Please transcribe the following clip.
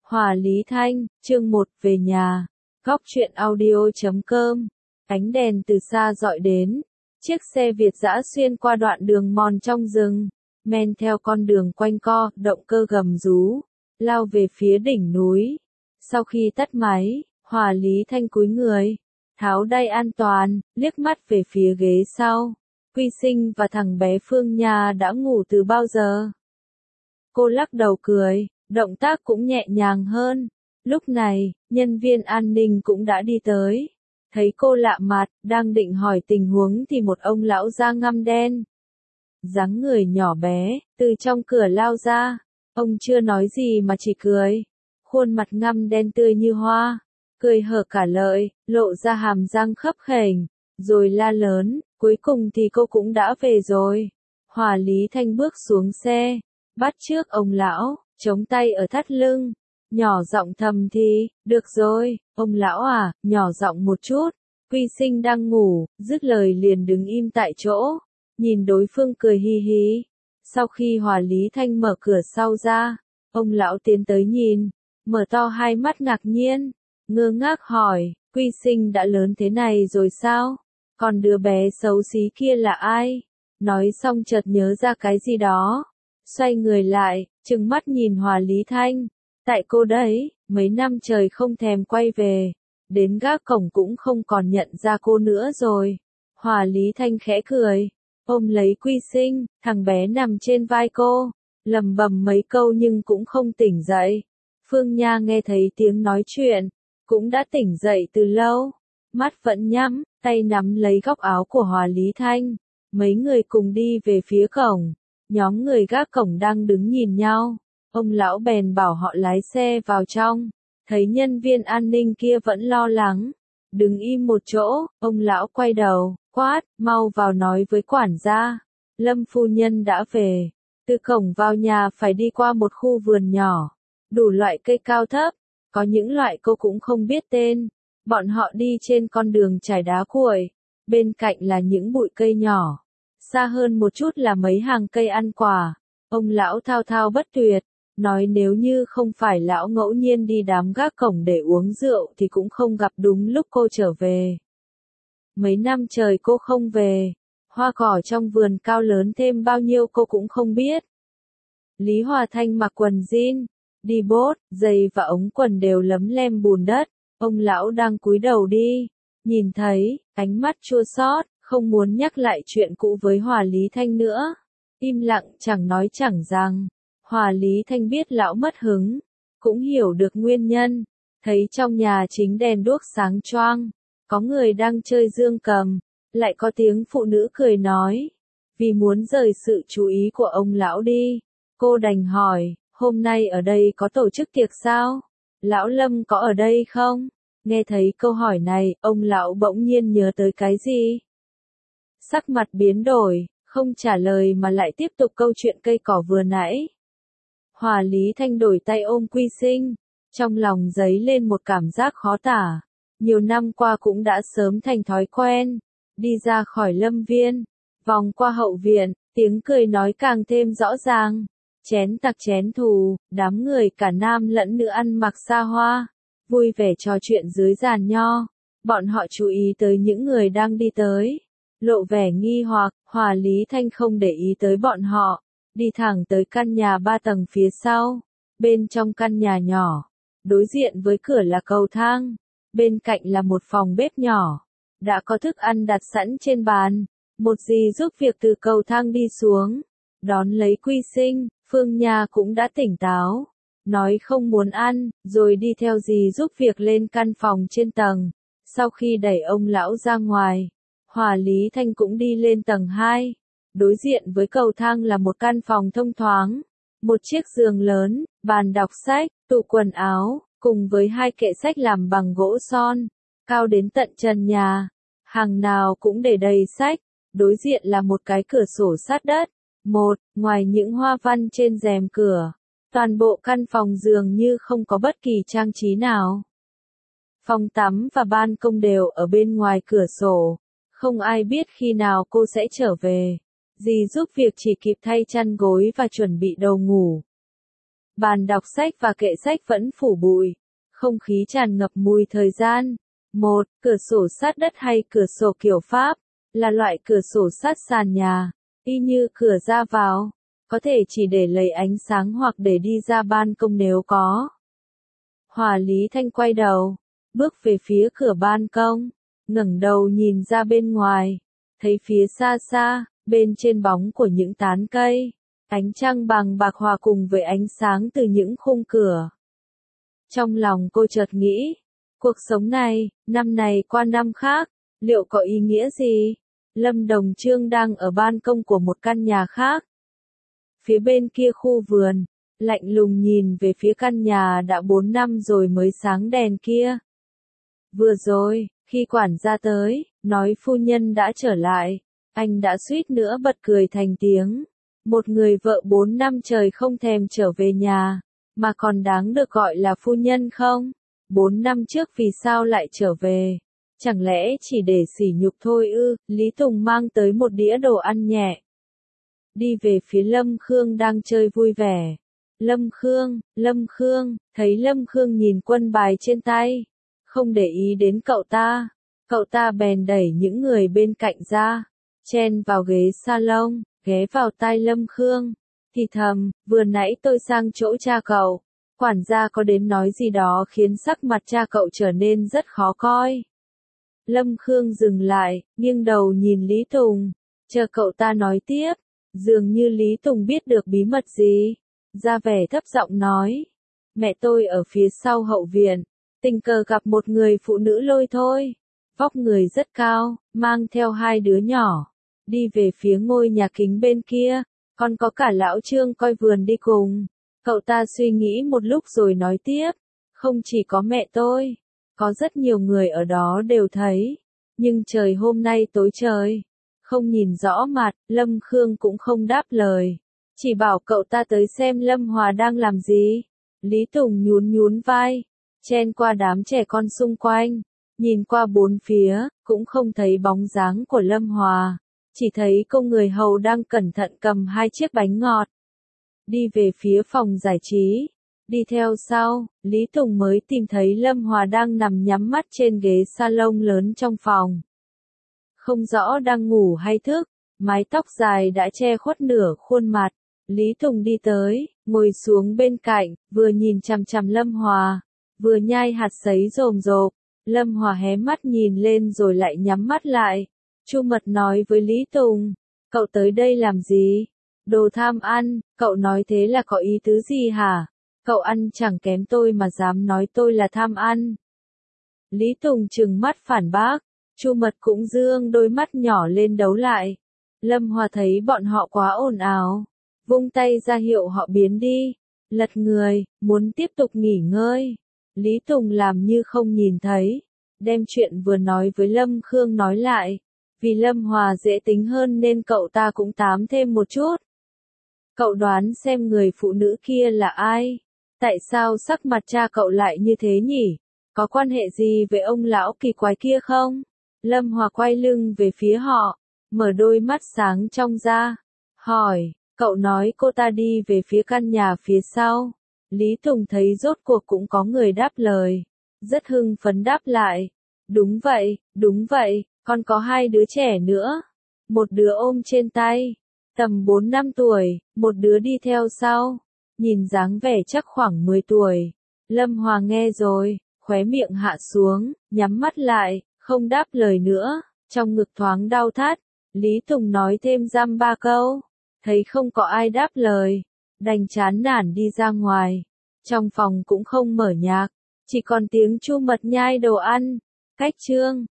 Hòa Lý Thanh, chương 1 về nhà. Góc truyện audio.com. Ánh đèn từ xa dọi đến. Chiếc xe Việt dã xuyên qua đoạn đường mòn trong rừng, men theo con đường quanh co, động cơ gầm rú, lao về phía đỉnh núi. Sau khi tắt máy, Hòa Lý Thanh cúi người, tháo đai an toàn, liếc mắt về phía ghế sau. Quy Sinh và thằng bé Phương Nha đã ngủ từ bao giờ? Cô lắc đầu cười, động tác cũng nhẹ nhàng hơn. Lúc này, nhân viên an ninh cũng đã đi tới. Thấy cô lạ mặt, đang định hỏi tình huống thì một ông lão da ngăm đen, dáng người nhỏ bé, từ trong cửa lao ra. Ông chưa nói gì mà chỉ cười. Khuôn mặt ngăm đen tươi như hoa, cười hở cả lợi, lộ ra hàm răng khấp khểnh, rồi la lớn, cuối cùng thì cô cũng đã về rồi. Hòa Lý Thanh bước xuống xe, bắt chước ông lão, chống tay ở thắt lưng, nhỏ giọng thầm thì, được rồi, ông lão à, nhỏ giọng một chút. Quy Sinh đang ngủ, dứt lời liền đứng im tại chỗ, nhìn đối phương cười hi hi. Sau khi Hòa Lý Thanh mở cửa sau ra, ông lão tiến tới nhìn, mở to hai mắt ngạc nhiên, ngơ ngác hỏi, Quy Sinh đã lớn thế này rồi sao? Còn đứa bé xấu xí kia là ai? Nói xong chợt nhớ ra cái gì đó, xoay người lại, trừng mắt nhìn Hòa Lý Thanh. Tại cô đấy, mấy năm trời không thèm quay về, đến gác cổng cũng không còn nhận ra cô nữa rồi. Hòa Lý Thanh khẽ cười, ôm lấy Quy Sinh, thằng bé nằm trên vai cô, lẩm bẩm mấy câu nhưng cũng không tỉnh dậy. Phương Nha nghe thấy tiếng nói chuyện, cũng đã tỉnh dậy từ lâu, mắt vẫn nhắm, tay nắm lấy góc áo của Hòa Lý Thanh. Mấy người cùng đi về phía cổng, nhóm người gác cổng đang đứng nhìn nhau. Ông lão bèn bảo họ lái xe vào trong, thấy nhân viên an ninh kia vẫn lo lắng, đứng im một chỗ, ông lão quay đầu, quát, mau vào nói với quản gia, Lâm phu nhân đã về. Từ cổng vào nhà phải đi qua một khu vườn nhỏ, đủ loại cây cao thấp, có những loại cô cũng không biết tên. Bọn họ đi trên con đường trải đá cuội, bên cạnh là những bụi cây nhỏ, xa hơn một chút là mấy hàng cây ăn quả. Ông lão thao thao bất tuyệt, nói nếu như không phải lão ngẫu nhiên đi đám gác cổng để uống rượu thì cũng không gặp đúng lúc cô trở về. Mấy năm trời cô không về, hoa cỏ trong vườn cao lớn thêm bao nhiêu cô cũng không biết. Lý Hòa Thanh mặc quần jean, đi bốt, giày và ống quần đều lấm lem bùn đất. Ông lão đang cúi đầu đi, nhìn thấy, ánh mắt chua xót, không muốn nhắc lại chuyện cũ với Hòa Lý Thanh nữa. Im lặng chẳng nói chẳng rằng. Hòa Lý Thanh biết lão mất hứng, cũng hiểu được nguyên nhân. Thấy trong nhà chính đèn đuốc sáng choang, có người đang chơi dương cầm, lại có tiếng phụ nữ cười nói. Vì muốn rời sự chú ý của ông lão đi, cô đành hỏi, hôm nay ở đây có tổ chức tiệc sao? Lão Lâm có ở đây không? Nghe thấy câu hỏi này, ông lão bỗng nhiên nhớ tới cái gì? Sắc mặt biến đổi, không trả lời mà lại tiếp tục câu chuyện cây cỏ vừa nãy. Hòa Lý Thanh đổi tay ôm Quy Sinh, trong lòng dấy lên một cảm giác khó tả. Nhiều năm qua cũng đã sớm thành thói quen. Đi ra khỏi lâm viên, vòng qua hậu viện, tiếng cười nói càng thêm rõ ràng. Chén tặc chén thù, đám người cả nam lẫn nữ ăn mặc xa hoa, vui vẻ trò chuyện dưới giàn nho. Bọn họ chú ý tới những người đang đi tới, lộ vẻ nghi hoặc. Hòa Lý Thanh không để ý tới bọn họ, đi thẳng tới căn nhà 3 tầng phía sau. Bên trong căn nhà nhỏ, đối diện với cửa là cầu thang, bên cạnh là một phòng bếp nhỏ, đã có thức ăn đặt sẵn trên bàn. Một dì giúp việc từ cầu thang đi xuống, đón lấy Quy Sinh. Phương Nha cũng đã tỉnh táo, nói không muốn ăn, rồi đi theo dì giúp việc lên căn phòng trên tầng. Sau khi đẩy ông lão ra ngoài, Hòa Lý Thanh cũng đi lên tầng 2. Đối diện với cầu thang là một căn phòng thông thoáng, một chiếc giường lớn, bàn đọc sách, tủ quần áo, cùng với 2 kệ sách làm bằng gỗ son, cao đến tận trần nhà, hàng nào cũng để đầy sách. Đối diện là một cái cửa sổ sát đất. Ngoài những hoa văn trên rèm cửa, toàn bộ căn phòng dường như không có bất kỳ trang trí nào. Phòng tắm và ban công đều ở bên ngoài cửa sổ, không ai biết khi nào cô sẽ trở về. Dì giúp việc chỉ kịp thay chăn gối và chuẩn bị đồ ngủ. Bàn đọc sách và kệ sách vẫn phủ bụi. Không khí tràn ngập mùi thời gian. Một, cửa sổ sát đất hay cửa sổ kiểu Pháp, là loại cửa sổ sát sàn nhà, y như cửa ra vào, có thể chỉ để lấy ánh sáng hoặc để đi ra ban công nếu có. Hòa Lý Thanh quay đầu, bước về phía cửa ban công, ngẩng đầu nhìn ra bên ngoài, thấy phía xa xa, bên trên bóng của những tán cây, ánh trăng bằng bạc hòa cùng với ánh sáng từ những khung cửa. Trong lòng cô chợt nghĩ, cuộc sống này, năm này qua năm khác, liệu có ý nghĩa gì? Lâm Đồng Trương đang ở ban công của một căn nhà khác. Phía bên kia khu vườn, lạnh lùng nhìn về phía căn nhà đã 4 năm rồi mới sáng đèn kia. Vừa rồi, khi quản gia tới, nói phu nhân đã trở lại, anh đã suýt nữa bật cười thành tiếng. Một người vợ 4 năm trời không thèm trở về nhà, mà còn đáng được gọi là phu nhân không? 4 năm trước vì sao lại trở về? Chẳng lẽ chỉ để sỉ nhục thôi ư? Lý Tùng mang tới một đĩa đồ ăn nhẹ. Đi về phía Lâm Khương đang chơi vui vẻ. Lâm Khương, thấy Lâm Khương nhìn quân bài trên tay. Không để ý đến cậu ta bèn đẩy những người bên cạnh ra. Chen vào ghế salon, ghé vào tai Lâm Khương. Thì thầm, vừa nãy tôi sang chỗ cha cậu. Quản gia có đến nói gì đó khiến sắc mặt cha cậu trở nên rất khó coi. Lâm Khương dừng lại, nghiêng đầu nhìn Lý Tùng, chờ cậu ta nói tiếp, dường như Lý Tùng biết được bí mật gì, ra vẻ thấp giọng nói, mẹ tôi ở phía sau hậu viện, tình cờ gặp một người phụ nữ lôi thôi, vóc người rất cao, mang theo 2 đứa nhỏ, đi về phía ngôi nhà kính bên kia, còn có cả lão Trương coi vườn đi cùng. Cậu ta suy nghĩ một lúc rồi nói tiếp, không chỉ có mẹ tôi, có rất nhiều người ở đó đều thấy, nhưng trời hôm nay tối trời, không nhìn rõ mặt, Lâm Khương cũng không đáp lời, chỉ bảo cậu ta tới xem Lâm Hòa đang làm gì. Lý Tùng nhún vai, chen qua đám trẻ con xung quanh, nhìn qua bốn phía, cũng không thấy bóng dáng của Lâm Hòa, chỉ thấy cô người hầu đang cẩn thận cầm 2 chiếc bánh ngọt. Đi về phía phòng giải trí. Đi theo sau, Lý Tùng mới tìm thấy Lâm Hòa đang nằm nhắm mắt trên ghế salon lớn trong phòng. Không rõ đang ngủ hay thức, mái tóc dài đã che khuất nửa khuôn mặt. Lý Tùng đi tới, ngồi xuống bên cạnh, vừa nhìn chằm chằm Lâm Hòa, vừa nhai hạt sấy rồm rộp. Lâm Hòa hé mắt nhìn lên rồi lại nhắm mắt lại. Chu Mật nói với Lý Tùng, cậu tới đây làm gì? Đồ tham ăn, cậu nói thế là có ý tứ gì hả? Cậu ăn chẳng kém tôi mà dám nói tôi là tham ăn. Lý Tùng trừng mắt phản bác, Chu Mật cũng dương đôi mắt nhỏ lên đấu lại. Lâm Hòa thấy bọn họ quá ồn ào, vung tay ra hiệu họ biến đi, lật người, muốn tiếp tục nghỉ ngơi. Lý Tùng làm như không nhìn thấy, đem chuyện vừa nói với Lâm Khương nói lại. Vì Lâm Hòa dễ tính hơn nên cậu ta cũng tám thêm một chút. Cậu đoán xem người phụ nữ kia là ai? Tại sao sắc mặt cha cậu lại như thế nhỉ? Có quan hệ gì với ông lão kỳ quái kia không? Lâm Hòa quay lưng về phía họ, mở đôi mắt sáng trong ra, hỏi, cậu nói cô ta đi về phía căn nhà phía sau. Lý Tùng thấy rốt cuộc cũng có người đáp lời, rất hưng phấn đáp lại, đúng vậy, còn có 2 đứa trẻ nữa. Một đứa ôm trên tay, tầm 4 năm tuổi, một đứa đi theo sau, nhìn dáng vẻ chắc khoảng 10 tuổi. Lâm Hòa nghe rồi, khóe miệng hạ xuống, nhắm mắt lại, không đáp lời nữa, trong ngực thoáng đau thắt. Lý Tùng nói thêm dăm 3 câu, thấy không có ai đáp lời, đành chán nản đi ra ngoài. Trong phòng cũng không mở nhạc, chỉ còn tiếng Chu Mật nhai đồ ăn. Cách chương